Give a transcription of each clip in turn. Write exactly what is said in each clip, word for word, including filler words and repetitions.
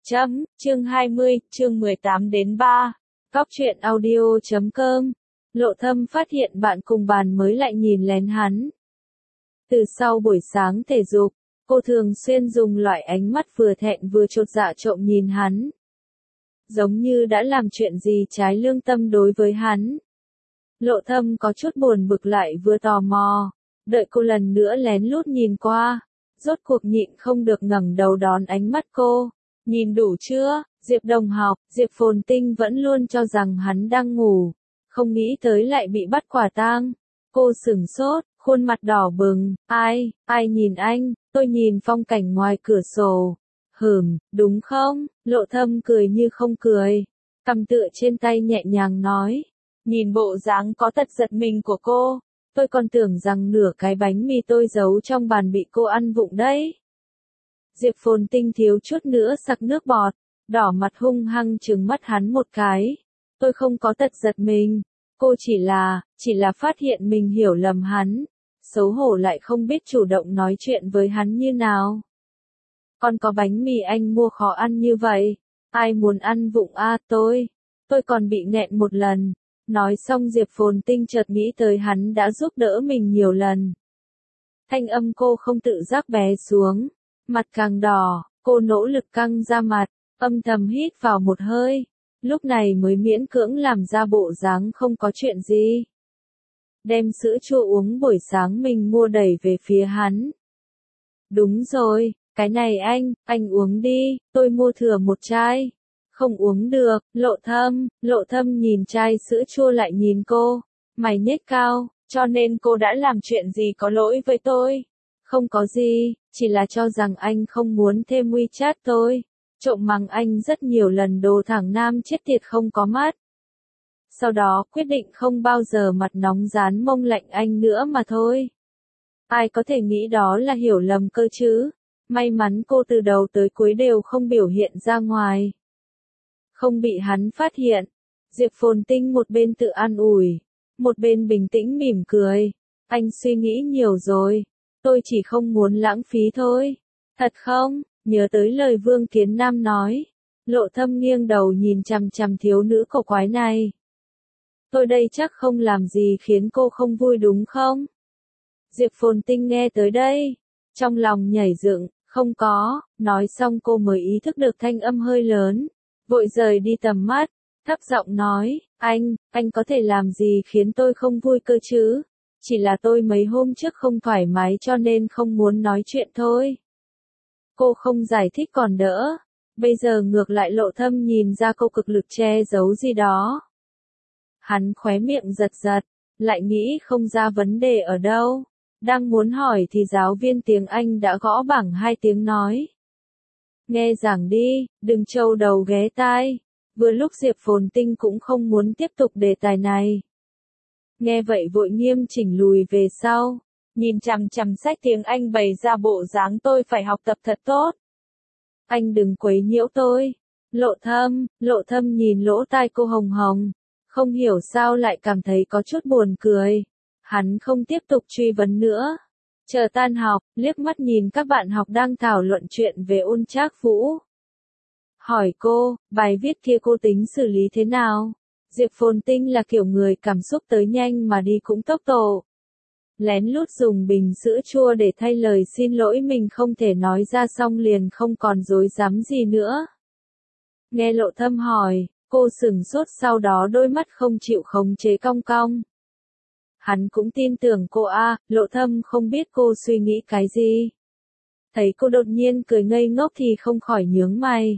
Chấm, chương hai mươi, chương mười tám đến ba. Góc truyện audio chấm com. Lộ Thâm phát hiện bạn cùng bàn mới lại nhìn lén hắn. Từ sau buổi sáng thể dục, cô thường xuyên dùng loại ánh mắt vừa thẹn vừa chột dạ trộm nhìn hắn. Giống như đã làm chuyện gì trái lương tâm đối với hắn. Lộ Thâm có chút buồn bực lại vừa tò mò, đợi cô lần nữa lén lút nhìn qua, rốt cuộc nhịn không được ngẩng đầu đón ánh mắt cô. Nhìn đủ chưa? Diệp đồng học, Diệp Phồn Tinh vẫn luôn cho rằng hắn đang ngủ, không nghĩ tới lại bị bắt quả tang. Cô sửng sốt, khuôn mặt đỏ bừng, ai, ai nhìn anh, tôi nhìn phong cảnh ngoài cửa sổ. Hửm, đúng không? Lộ Thâm cười như không cười, cầm tựa trên tay nhẹ nhàng nói. Nhìn bộ dáng có tật giật mình của cô, tôi còn tưởng rằng nửa cái bánh mì tôi giấu trong bàn bị cô ăn vụng đấy. Diệp Phồn Tinh thiếu chút nữa sặc nước bọt, đỏ mặt hung hăng trừng mắt hắn một cái. Tôi không có tật giật mình, cô chỉ là, chỉ là phát hiện mình hiểu lầm hắn, xấu hổ lại không biết chủ động nói chuyện với hắn như nào. Còn có bánh mì anh mua khó ăn như vậy, ai muốn ăn vụng a à, tôi, tôi còn bị nghẹn một lần. Nói xong Diệp Phồn Tinh chợt nghĩ tới hắn đã giúp đỡ mình nhiều lần. Thanh âm cô không tự giác bé xuống. Mặt càng đỏ, cô nỗ lực căng ra mặt, âm thầm hít vào một hơi, lúc này mới miễn cưỡng làm ra bộ dáng không có chuyện gì. Đem sữa chua uống buổi sáng mình mua đẩy về phía hắn. Đúng rồi, cái này anh, anh uống đi, tôi mua thừa một chai. Không uống được, Lộ Thâm, Lộ Thâm nhìn chai sữa chua lại nhìn cô, mày nhếch cao, cho nên cô đã làm chuyện gì có lỗi với tôi. Không có gì, chỉ là cho rằng anh không muốn thêm WeChat tôi. Trộm mắng anh rất nhiều lần đồ thằng nam chết tiệt không có mắt. Sau đó quyết định không bao giờ mặt nóng dán mông lạnh anh nữa mà thôi. Ai có thể nghĩ đó là hiểu lầm cơ chứ. May mắn cô từ đầu tới cuối đều không biểu hiện ra ngoài. Không bị hắn phát hiện. Diệp Phồn Tinh một bên tự an ủi, một bên bình tĩnh mỉm cười. Anh suy nghĩ nhiều rồi. Tôi chỉ không muốn lãng phí thôi. Thật không? Nhớ tới lời Vương Kiến Nam nói. Lộ Thâm nghiêng đầu nhìn chằm chằm thiếu nữ cổ quái này. Tôi đây chắc không làm gì khiến cô không vui đúng không? Diệp Phồn Tinh nghe tới đây, trong lòng nhảy dựng, không có, nói xong cô mới ý thức được thanh âm hơi lớn, vội rời đi tầm mắt, thấp giọng nói, anh, anh có thể làm gì khiến tôi không vui cơ chứ? Chỉ là tôi mấy hôm trước không thoải mái cho nên không muốn nói chuyện thôi. Cô không giải thích còn đỡ. Bây giờ ngược lại Lộ Thâm nhìn ra cô cực lực che giấu gì đó. Hắn khóe miệng giật giật, lại nghĩ không ra vấn đề ở đâu. Đang muốn hỏi thì giáo viên tiếng Anh đã gõ bảng hai tiếng nói. Nghe giảng đi, đừng trâu đầu ghé tai. Vừa lúc Diệp Phồn Tinh cũng không muốn tiếp tục đề tài này. Nghe vậy vội nghiêm chỉnh lùi về sau, nhìn chằm chằm sách tiếng Anh bày ra bộ dáng tôi phải học tập thật tốt. Anh đừng quấy nhiễu tôi. Lộ Thâm, Lộ Thâm nhìn lỗ tai cô hồng hồng, không hiểu sao lại cảm thấy có chút buồn cười. Hắn không tiếp tục truy vấn nữa. Chờ tan học, liếc mắt nhìn các bạn học đang thảo luận chuyện về Ôn Trác Vũ. Hỏi cô, bài viết kia cô tính xử lý thế nào? Diệp Phồn Tinh là kiểu người cảm xúc tới nhanh mà đi cũng tốc độ. Lén lút dùng bình sữa chua để thay lời xin lỗi mình không thể nói ra xong liền không còn dối dám gì nữa. Nghe Lộ Thâm hỏi, cô sửng sốt sau đó đôi mắt không chịu khống chế cong cong. Hắn cũng tin tưởng cô a, à, Lộ Thâm không biết cô suy nghĩ cái gì. Thấy cô đột nhiên cười ngây ngốc thì không khỏi nhướng mày.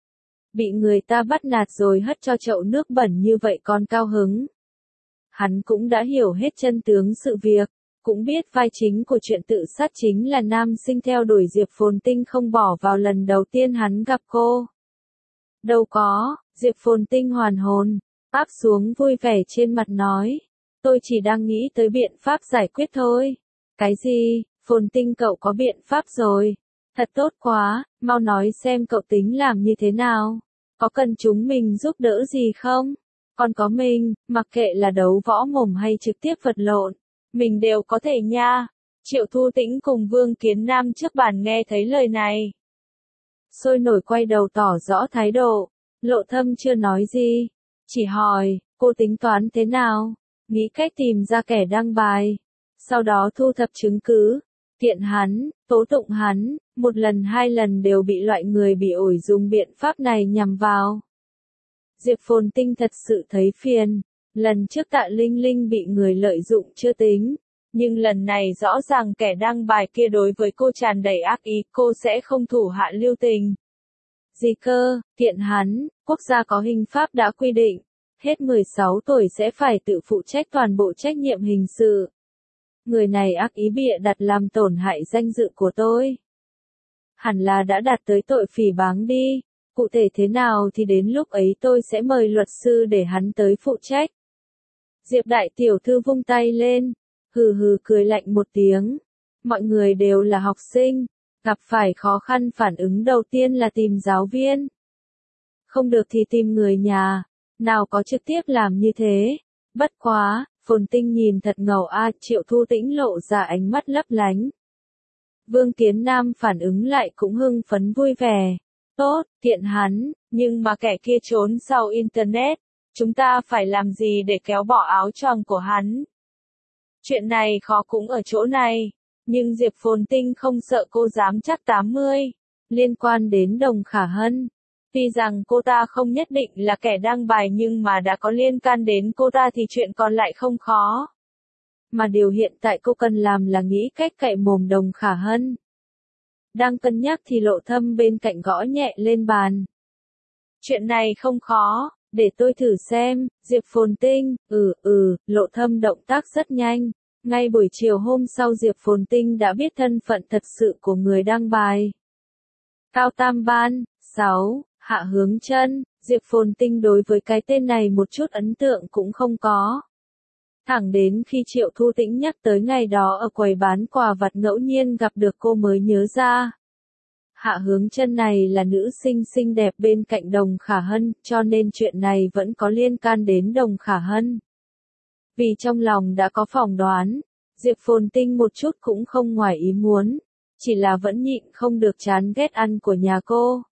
Bị người ta bắt nạt rồi hất cho chậu nước bẩn như vậy còn cao hứng. Hắn cũng đã hiểu hết chân tướng sự việc, cũng biết vai chính của chuyện tự sát chính là nam sinh theo đuổi Diệp Phồn Tinh không bỏ vào lần đầu tiên hắn gặp cô. Đâu có, Diệp Phồn Tinh hoàn hồn, áp xuống vui vẻ trên mặt nói. Tôi chỉ đang nghĩ tới biện pháp giải quyết thôi. Cái gì, Phồn Tinh cậu có biện pháp rồi. Thật tốt quá, mau nói xem cậu tính làm như thế nào. Có cần chúng mình giúp đỡ gì không? Còn có mình, mặc kệ là đấu võ mồm hay trực tiếp vật lộn, mình đều có thể nha. Triệu Thu Tĩnh cùng Vương Kiến Nam trước bàn nghe thấy lời này. sôi nổi quay đầu tỏ rõ thái độ. Lộ Thâm chưa nói gì, chỉ hỏi, cô tính toán thế nào? Nghĩ cách tìm ra kẻ đăng bài, sau đó thu thập chứng cứ, kiện hắn, tố tụng hắn, một lần hai lần đều bị loại người bị ổi dùng biện pháp này nhằm vào. Diệp Phồn Tinh thật sự thấy phiền, lần trước Tạ Linh Linh bị người lợi dụng chưa tính, nhưng lần này rõ ràng kẻ đăng bài kia đối với cô tràn đầy ác ý, cô sẽ không thủ hạ lưu tình. Gì cơ, kiện hắn, quốc gia có hình pháp đã quy định, hết mười sáu tuổi sẽ phải tự phụ trách toàn bộ trách nhiệm hình sự. Người này ác ý bịa đặt làm tổn hại danh dự của tôi. Hẳn là đã đạt tới tội phỉ báng đi, cụ thể thế nào thì đến lúc ấy tôi sẽ mời luật sư để hắn tới phụ trách. Diệp đại tiểu thư vung tay lên, hừ hừ cười lạnh một tiếng. Mọi người đều là học sinh, gặp phải khó khăn phản ứng đầu tiên là tìm giáo viên. Không được thì tìm người nhà, nào có trực tiếp làm như thế. Bất quá, Phồn Tinh nhìn thật ngầu a, Triệu Thu Tĩnh lộ ra ánh mắt lấp lánh. Vương Kiến Nam phản ứng lại cũng hưng phấn vui vẻ. Tốt, kiện hắn, nhưng mà kẻ kia trốn sau Internet, chúng ta phải làm gì để kéo bỏ áo choàng của hắn? Chuyện này khó cũng ở chỗ này, nhưng Diệp Phồn Tinh không sợ cô dám chắc tám mươi. Liên quan đến Đồng Khả Hân, tuy rằng cô ta không nhất định là kẻ đăng bài nhưng mà đã có liên can đến cô ta thì chuyện còn lại không khó. Mà điều hiện tại cô cần làm là nghĩ cách cậy mồm Đồng Khả Hân. Đang cân nhắc thì Lộ Thâm bên cạnh gõ nhẹ lên bàn. Chuyện này không khó, để tôi thử xem. Diệp Phồn Tinh, ừ ừ, Lộ Thâm động tác rất nhanh. Ngay buổi chiều hôm sau Diệp Phồn Tinh đã biết thân phận thật sự của người đăng bài. Cao Tam Ban, sáu, Hạ Hướng Chân. Diệp Phồn Tinh đối với cái tên này một chút ấn tượng cũng không có. Thẳng đến khi Triệu Thu Tĩnh nhắc tới ngày đó ở quầy bán quà vặt ngẫu nhiên gặp được cô mới nhớ ra. Hạ Hướng Chân này là nữ sinh xinh đẹp bên cạnh Đồng Khả Hân, cho nên chuyện này vẫn có liên can đến Đồng Khả Hân. Vì trong lòng đã có phỏng đoán, Diệp Phồn Tinh một chút cũng không ngoài ý muốn, chỉ là vẫn nhịn không được chán ghét ăn của nhà cô.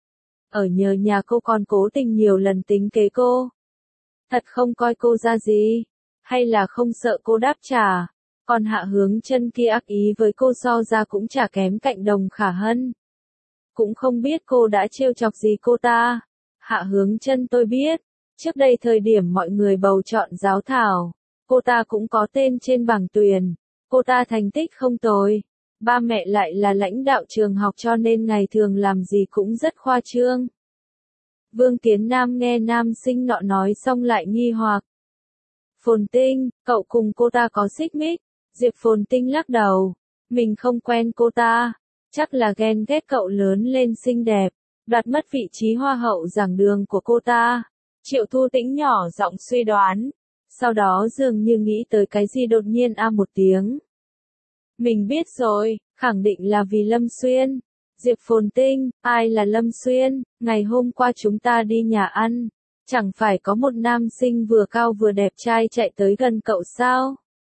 Ở nhờ nhà cô còn cố tình nhiều lần tính kế cô. Thật không coi cô ra gì, hay là không sợ cô đáp trả, còn Hạ Hướng Chân kia ác ý với cô so ra cũng chả kém cạnh Đồng Khả Hân. Cũng không biết cô đã trêu chọc gì cô ta. Hạ Hướng Chân tôi biết, trước đây thời điểm mọi người bầu chọn giám khảo, cô ta cũng có tên trên bảng tuyển, cô ta thành tích không tồi. Ba mẹ lại là lãnh đạo trường học cho nên ngày thường làm gì cũng rất khoa trương. Vương Kiến Nam nghe nam sinh nọ nói xong lại nghi hoặc. Phồn Tinh, cậu cùng cô ta có xích mích? Diệp Phồn Tinh lắc đầu. Mình không quen cô ta. Chắc là ghen ghét cậu lớn lên xinh đẹp, đoạt mất vị trí hoa hậu giảng đường của cô ta. Triệu Thu Tĩnh nhỏ giọng suy đoán. Sau đó dường như nghĩ tới cái gì đột nhiên a một tiếng. Mình biết rồi, khẳng định là vì Lâm Xuyên. Diệp Phồn Tinh, ai là Lâm Xuyên? Ngày hôm qua chúng ta đi nhà ăn, chẳng phải có một nam sinh vừa cao vừa đẹp trai chạy tới gần cậu sao?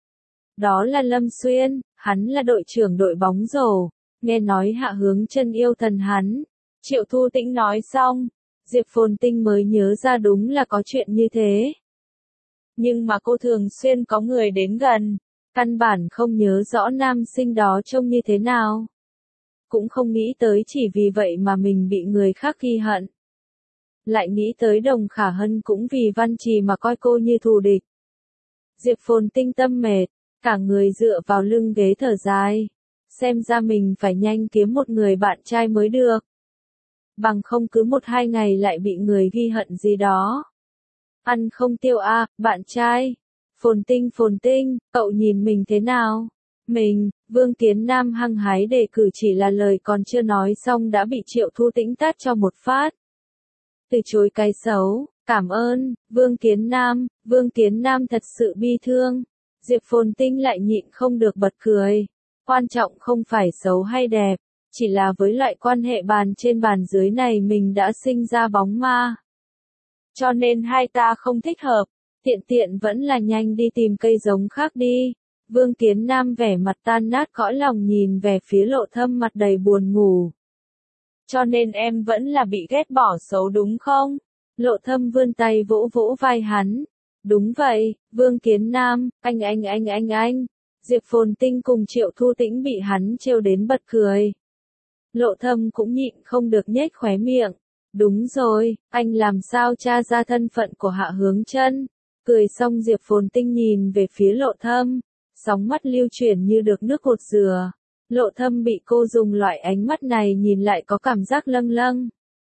Đó là Lâm Xuyên, hắn là đội trưởng đội bóng rổ, nghe nói Hạ Hướng Chân yêu thần hắn. Triệu Thu Tĩnh nói xong, Diệp Phồn Tinh mới nhớ ra đúng là có chuyện như thế. Nhưng mà cô thường xuyên có người đến gần, căn bản không nhớ rõ nam sinh đó trông như thế nào. Cũng không nghĩ tới chỉ vì vậy mà mình bị người khác ghi hận. Lại nghĩ tới Đồng Khả Hân cũng vì Văn Trì mà coi cô như thù địch. Diệp Phồn Tinh tâm mệt, cả người dựa vào lưng ghế thở dài. Xem ra mình phải nhanh kiếm một người bạn trai mới được. Bằng không cứ một hai ngày lại bị người ghi hận gì đó. Ăn không tiêu a, à, bạn trai. Phồn Tinh Phồn Tinh, cậu nhìn mình thế nào? Mình, Vương Kiến Nam hăng hái đề cử chỉ là lời còn chưa nói xong đã bị Triệu Thu Tĩnh tát cho một phát. Từ chối cái xấu, cảm ơn, Vương Kiến Nam, Vương Kiến Nam thật sự bi thương. Diệp Phồn Tinh lại nhịn không được bật cười. Quan trọng không phải xấu hay đẹp, chỉ là với loại quan hệ bàn trên bàn dưới này mình đã sinh ra bóng ma. Cho nên hai ta không thích hợp, tiện tiện vẫn là nhanh đi tìm cây giống khác đi. Vương Kiến Nam vẻ mặt tan nát cõi lòng nhìn về phía Lộ Thâm mặt đầy buồn ngủ. cho nên em vẫn là bị ghét bỏ xấu đúng không? Lộ Thâm vươn tay vỗ vỗ vai hắn. Đúng vậy, Vương Kiến Nam, anh anh anh anh anh. Diệp Phồn Tinh cùng Triệu Thu Tĩnh bị hắn trêu đến bật cười. Lộ Thâm cũng nhịn không được nhếch khóe miệng. Đúng rồi, anh làm sao tra ra thân phận của Hạ Hướng Chân? Cười xong Diệp Phồn Tinh nhìn về phía Lộ Thâm, sóng mắt lưu chuyển như được nước cột dừa. Lộ Thâm bị cô dùng loại ánh mắt này nhìn lại có cảm giác lâng lâng.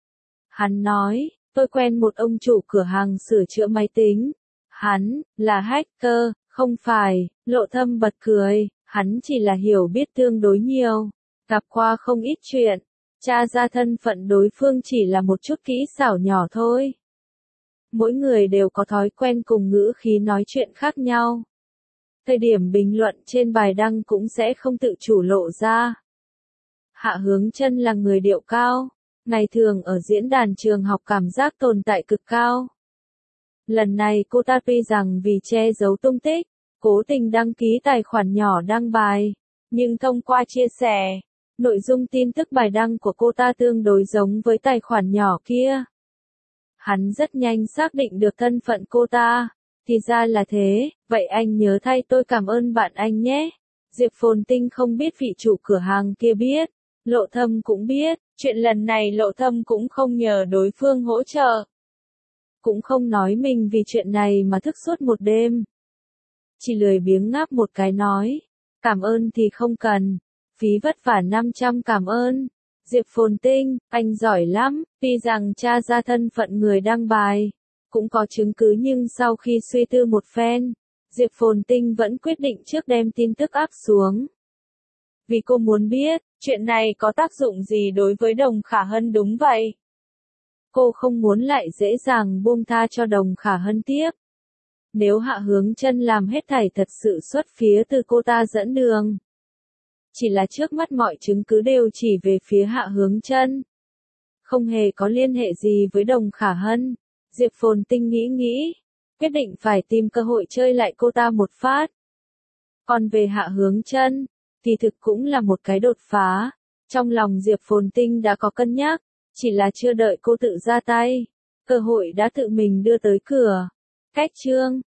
Hắn nói, tôi quen một ông chủ cửa hàng sửa chữa máy tính. Hắn, là hacker, không phải. Lộ Thâm bật cười, hắn chỉ là hiểu biết tương đối nhiều, gặp qua không ít chuyện. Tra ra thân phận đối phương chỉ là một chút kỹ xảo nhỏ thôi. Mỗi người đều có thói quen cùng ngữ khí nói chuyện khác nhau. Thời điểm bình luận trên bài đăng cũng sẽ không tự chủ lộ ra. Hạ Hướng Chân là người điệu cao, ngày thường ở diễn đàn trường học cảm giác tồn tại cực cao. Lần này cô ta tuy rằng vì che giấu tung tích, cố tình đăng ký tài khoản nhỏ đăng bài, nhưng thông qua chia sẻ, nội dung tin tức bài đăng của cô ta tương đối giống với tài khoản nhỏ kia. Hắn rất nhanh xác định được thân phận cô ta. Thì ra là thế, vậy anh nhớ thay tôi cảm ơn bạn anh nhé. Diệp Phồn Tinh không biết vị chủ cửa hàng kia biết, Lộ Thâm cũng biết, chuyện lần này Lộ Thâm cũng không nhờ đối phương hỗ trợ. Cũng không nói mình vì chuyện này mà thức suốt một đêm. Chỉ lười biếng ngáp một cái nói, cảm ơn thì không cần, phí vất vả năm trăm cảm ơn. Diệp Phồn Tinh, anh giỏi lắm, tuy rằng tra ra thân phận người đăng bài, cũng có chứng cứ nhưng sau khi suy tư một phen, Diệp Phồn Tinh vẫn quyết định trước đem tin tức áp xuống. Vì cô muốn biết, chuyện này có tác dụng gì đối với Đồng Khả Hân đúng vậy. Cô không muốn lại dễ dàng buông tha cho Đồng Khả Hân tiếp. Nếu Hạ Hướng Chân làm hết thảy thật sự xuất phía từ cô ta dẫn đường. Chỉ là trước mắt mọi chứng cứ đều chỉ về phía Hạ Hướng Chân, không hề có liên hệ gì với Đồng Khả Hân. Diệp Phồn Tinh nghĩ nghĩ, quyết định phải tìm cơ hội chơi lại cô ta một phát. Còn về Hạ Hướng Chân, thì thực cũng là một cái đột phá. Trong lòng Diệp Phồn Tinh đã có cân nhắc, chỉ là chưa đợi cô tự ra tay, cơ hội đã tự mình đưa tới cửa. Cách chương